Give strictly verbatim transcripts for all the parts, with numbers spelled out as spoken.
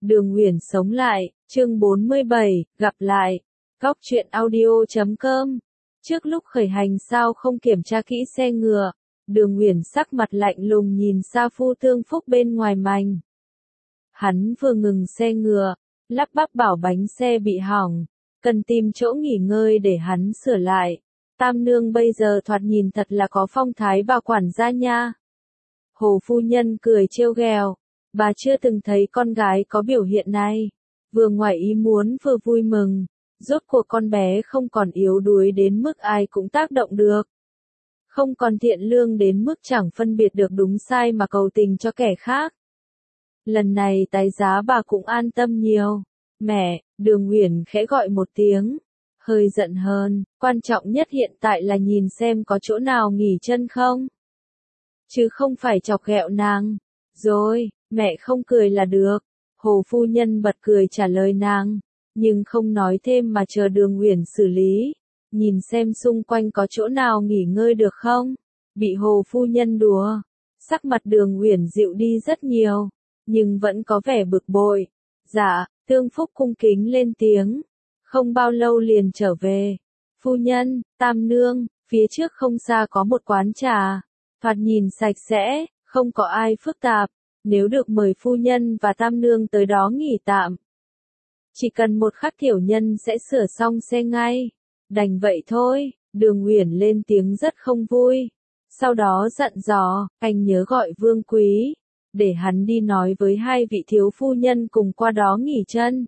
Đường Uyển sống lại, chương bốn mươi bảy, gặp lại. Góc truyện audio chấm com. Trước lúc khởi hành sao không kiểm tra kỹ xe ngựa, Đường Uyển sắc mặt lạnh lùng nhìn Sa Phu Tương Phúc bên ngoài mành. Hắn vừa ngừng xe ngựa, lắp bắp bảo bánh xe bị hỏng, cần tìm chỗ nghỉ ngơi để hắn sửa lại. Tam nương bây giờ thoạt nhìn thật là có phong thái bà quản gia nha. Hồ phu nhân cười trêu ghẹo, bà chưa từng thấy con gái có biểu hiện này, vừa ngoài ý muốn vừa vui mừng, rốt cuộc con bé không còn yếu đuối đến mức ai cũng tác động được. Không còn thiện lương đến mức chẳng phân biệt được đúng sai mà cầu tình cho kẻ khác. Lần này tái giá bà cũng an tâm nhiều. Mẹ, Đường Uyển khẽ gọi một tiếng, hơi giận hơn, quan trọng nhất hiện tại là nhìn xem có chỗ nào nghỉ chân không. Chứ không phải chọc ghẹo nàng. Rồi, mẹ không cười là được. Hồ phu nhân bật cười trả lời nàng, nhưng không nói thêm mà chờ Đường Uyển xử lý. Nhìn xem xung quanh có chỗ nào nghỉ ngơi được không. Bị hồ phu nhân đùa, sắc mặt Đường Uyển dịu đi rất nhiều, nhưng vẫn có vẻ bực bội. Dạ, Tương Phúc cung kính lên tiếng, không bao lâu liền trở về. Phu nhân, Tam nương, phía trước không xa có một quán trà, thoạt nhìn sạch sẽ, không có ai phức tạp, nếu được mời phu nhân và Tam nương tới đó nghỉ tạm. Chỉ cần một khắc tiểu nhân sẽ sửa xong xe ngay. Đành vậy thôi, Đường Uyển lên tiếng rất không vui. Sau đó dặn dò, anh nhớ gọi Vương Quý, để hắn đi nói với hai vị thiếu phu nhân cùng qua đó nghỉ chân.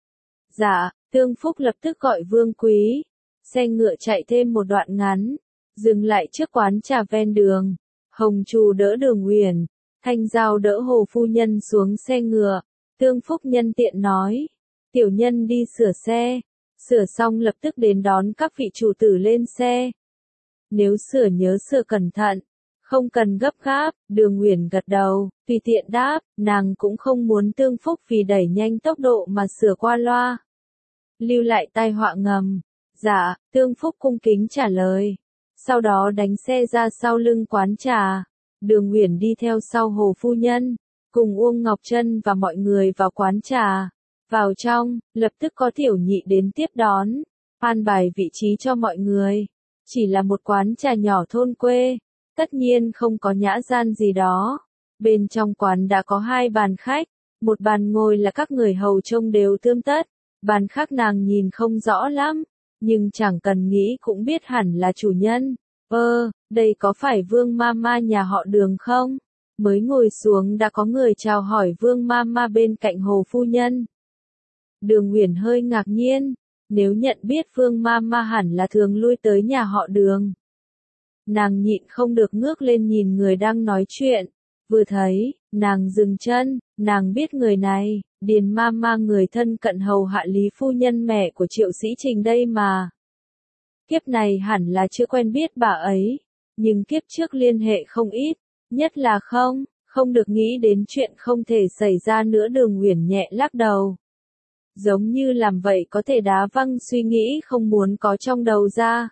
Dạ, Tương Phúc lập tức gọi Vương Quý. Xe ngựa chạy thêm một đoạn ngắn, dừng lại trước quán trà ven đường. Hồng Trù đỡ Đường Uyển, Thanh Giao đỡ Hồ phu nhân xuống xe ngựa. Tương Phúc nhân tiện nói, tiểu nhân đi sửa xe, sửa xong lập tức đến đón các vị chủ tử lên xe. Nếu sửa nhớ sửa cẩn thận, không cần gấp gáp. Đường Uyển gật đầu, tùy tiện đáp, nàng cũng không muốn Tương Phúc vì đẩy nhanh tốc độ mà sửa qua loa, lưu lại tai họa ngầm. Dạ, Tương Phúc cung kính trả lời. Sau đó đánh xe ra sau lưng quán trà. Đường Uyển đi theo sau Hồ phu nhân, cùng Uông Ngọc Trân và mọi người vào quán trà. Vào trong, lập tức có tiểu nhị đến tiếp đón, an bài vị trí cho mọi người. Chỉ là một quán trà nhỏ thôn quê, tất nhiên không có nhã gian gì đó. Bên trong quán đã có hai bàn khách, một bàn ngồi là các người hầu trông đều tươm tất, bàn khác nàng nhìn không rõ lắm, nhưng chẳng cần nghĩ cũng biết hẳn là chủ nhân. Ơ, đây có phải Vương Mama nhà họ Đường không? Mới ngồi xuống đã có người chào hỏi Vương Mama bên cạnh Hồ phu nhân. Đường Uyển hơi ngạc nhiên, nếu nhận biết Vương Mama hẳn là thường lui tới nhà họ Đường. Nàng nhịn không được ngước lên nhìn người đang nói chuyện, vừa thấy, nàng dừng chân, nàng biết người này, Điền Mama người thân cận hầu hạ Lý phu nhân mẹ của Triệu Sĩ Trình đây mà. Kiếp này hẳn là chưa quen biết bà ấy, nhưng kiếp trước liên hệ không ít, nhất là không, không được nghĩ đến chuyện không thể xảy ra nữa. Đường Uyển nhẹ lắc đầu, giống như làm vậy có thể đá văng suy nghĩ không muốn có trong đầu ra.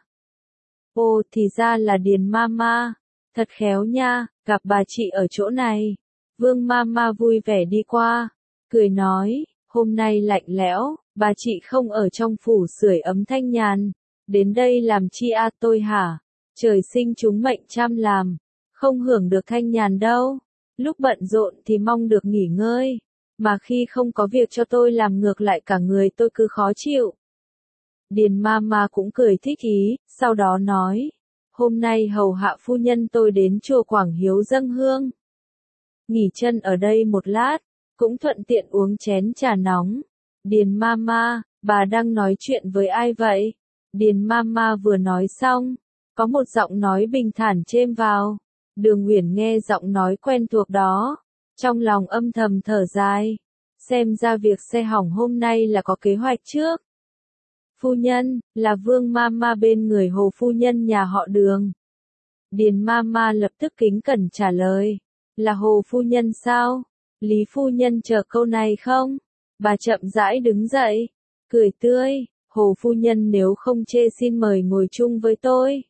Ồ, thì ra là Điền Mama, thật khéo nha, gặp bà chị ở chỗ này. Vương Mama vui vẻ đi qua, cười nói, hôm nay lạnh lẽo, bà chị không ở trong phủ sưởi ấm thanh nhàn, đến đây làm chi a tôi hả? Trời sinh chúng mệnh chăm làm, không hưởng được thanh nhàn đâu. Lúc bận rộn thì mong được nghỉ ngơi, mà khi không có việc cho tôi làm ngược lại cả người tôi cứ khó chịu. Điền Mama cũng cười thích ý, sau đó nói, hôm nay hầu hạ phu nhân tôi đến chùa Quảng Hiếu dâng hương. Nghỉ chân ở đây một lát, cũng thuận tiện uống chén trà nóng. Điền Mama, bà đang nói chuyện với ai vậy? Điền Mama vừa nói xong, có một giọng nói bình thản chêm vào. Đường Uyển nghe giọng nói quen thuộc đó, trong lòng âm thầm thở dài, xem ra việc xe hỏng hôm nay là có kế hoạch trước. Phu nhân, là Vương Mama bên người Hồ phu nhân nhà họ Đường. Điền Mama lập tức kính cẩn trả lời, là Hồ phu nhân sao? Lý phu nhân chờ câu này không? Bà chậm rãi đứng dậy, cười tươi, Hồ phu nhân nếu không chê xin mời ngồi chung với tôi.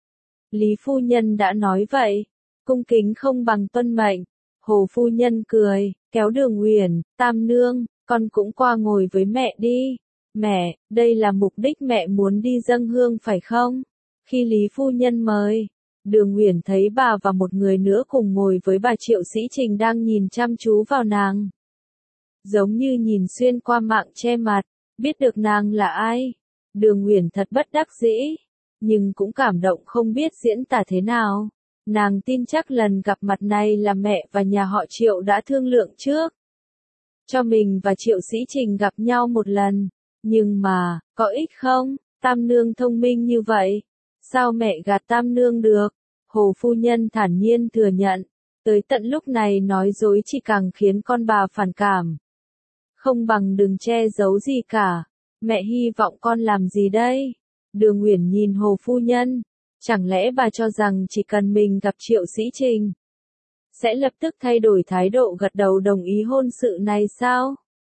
Lý phu nhân đã nói vậy, cung kính không bằng tuân mệnh. Hồ phu nhân cười, kéo Đường Uyển, Tam nương, con cũng qua ngồi với mẹ đi. Mẹ, đây là mục đích mẹ muốn đi dâng hương phải không? Khi Lý phu nhân mời, Đường Uyển thấy bà và một người nữa cùng ngồi với bà Triệu Sĩ Trình đang nhìn chăm chú vào nàng. Giống như nhìn xuyên qua mạng che mặt, biết được nàng là ai. Đường Uyển thật bất đắc dĩ, nhưng cũng cảm động không biết diễn tả thế nào. Nàng tin chắc lần gặp mặt này là mẹ và nhà họ Triệu đã thương lượng trước. Cho mình và Triệu Sĩ Trình gặp nhau một lần. Nhưng mà, có ích không? Tam nương thông minh như vậy. Sao mẹ gạt tam nương được? Hồ phu nhân thản nhiên thừa nhận. Tới tận lúc này nói dối chỉ càng khiến con bà phản cảm. Không bằng đừng che giấu gì cả. Mẹ hy vọng con làm gì đây? Đường Uyển nhìn Hồ phu nhân. Chẳng lẽ bà cho rằng chỉ cần mình gặp Triệu Sĩ Trình sẽ lập tức thay đổi thái độ gật đầu đồng ý hôn sự này sao?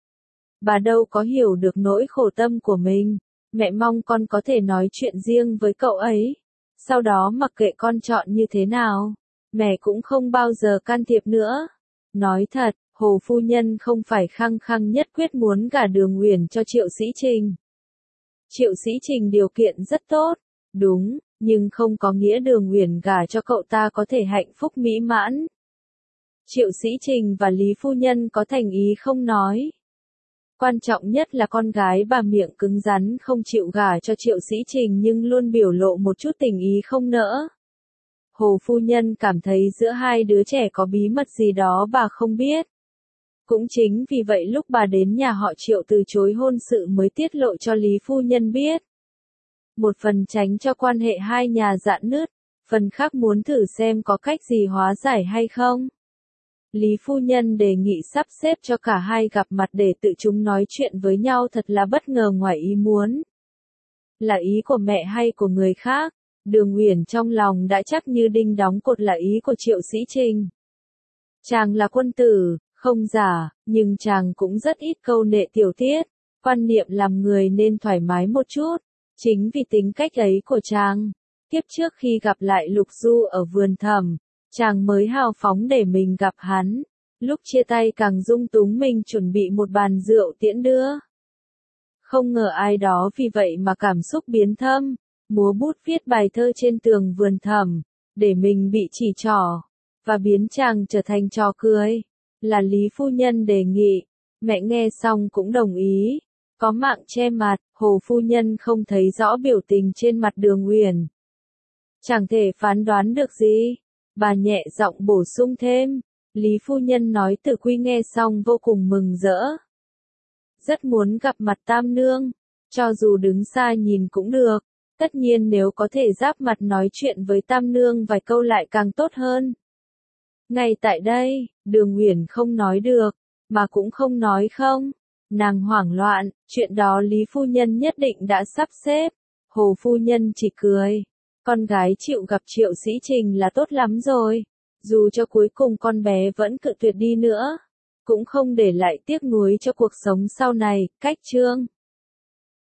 Bà đâu có hiểu được nỗi khổ tâm của mình. Mẹ mong con có thể nói chuyện riêng với cậu ấy. Sau đó mặc kệ con chọn như thế nào, mẹ cũng không bao giờ can thiệp nữa. Nói thật, Hồ phu nhân không phải khăng khăng nhất quyết muốn gả Đường Uyển cho Triệu Sĩ Trình. Triệu Sĩ Trình điều kiện rất tốt, đúng, nhưng không có nghĩa Đường Uyển gả cho cậu ta có thể hạnh phúc mỹ mãn. Triệu Sĩ Trình và Lý phu nhân có thành ý không nói. Quan trọng nhất là con gái bà miệng cứng rắn không chịu gả cho Triệu Sĩ Trình nhưng luôn biểu lộ một chút tình ý không nỡ. Hồ phu nhân cảm thấy giữa hai đứa trẻ có bí mật gì đó bà không biết. Cũng chính vì vậy lúc bà đến nhà họ Triệu từ chối hôn sự mới tiết lộ cho Lý phu nhân biết. Một phần tránh cho quan hệ hai nhà rạn nứt, phần khác muốn thử xem có cách gì hóa giải hay không. Lý phu nhân đề nghị sắp xếp cho cả hai gặp mặt để tự chúng nói chuyện với nhau thật là bất ngờ ngoài ý muốn. Là ý của mẹ hay của người khác? Đường Uyển trong lòng đã chắc như đinh đóng cột là ý của Triệu Sĩ Trình. Chàng là quân tử, không giả, nhưng chàng cũng rất ít câu nệ tiểu tiết, quan niệm làm người nên thoải mái một chút. Chính vì tính cách ấy của chàng, kiếp trước khi gặp lại Lục Du ở vườn thầm, chàng mới hào phóng để mình gặp hắn, lúc chia tay càng dung túng mình chuẩn bị một bàn rượu tiễn đưa. Không ngờ ai đó vì vậy mà cảm xúc biến thâm, múa bút viết bài thơ trên tường vườn thầm, để mình bị chỉ trỏ, và biến chàng trở thành trò cười. Là Lý phu nhân đề nghị, mẹ nghe xong cũng đồng ý. Có mạng che mặt, Hồ phu nhân không thấy rõ biểu tình trên mặt Đường Uyển. Chẳng thể phán đoán được gì. Bà nhẹ giọng bổ sung thêm. Lý phu nhân nói Tử Quy nghe xong vô cùng mừng rỡ. Rất muốn gặp mặt tam nương. Cho dù đứng xa nhìn cũng được. Tất nhiên nếu có thể giáp mặt nói chuyện với tam nương vài câu lại càng tốt hơn. Ngay tại đây, Đường Uyển không nói được, mà cũng không nói không. Nàng hoảng loạn, chuyện đó Lý phu nhân nhất định đã sắp xếp. Hồ phu nhân chỉ cười. Con gái chịu gặp Triệu Sĩ Trình là tốt lắm rồi. Dù cho cuối cùng con bé vẫn cự tuyệt đi nữa, cũng không để lại tiếc nuối cho cuộc sống sau này. Cách chương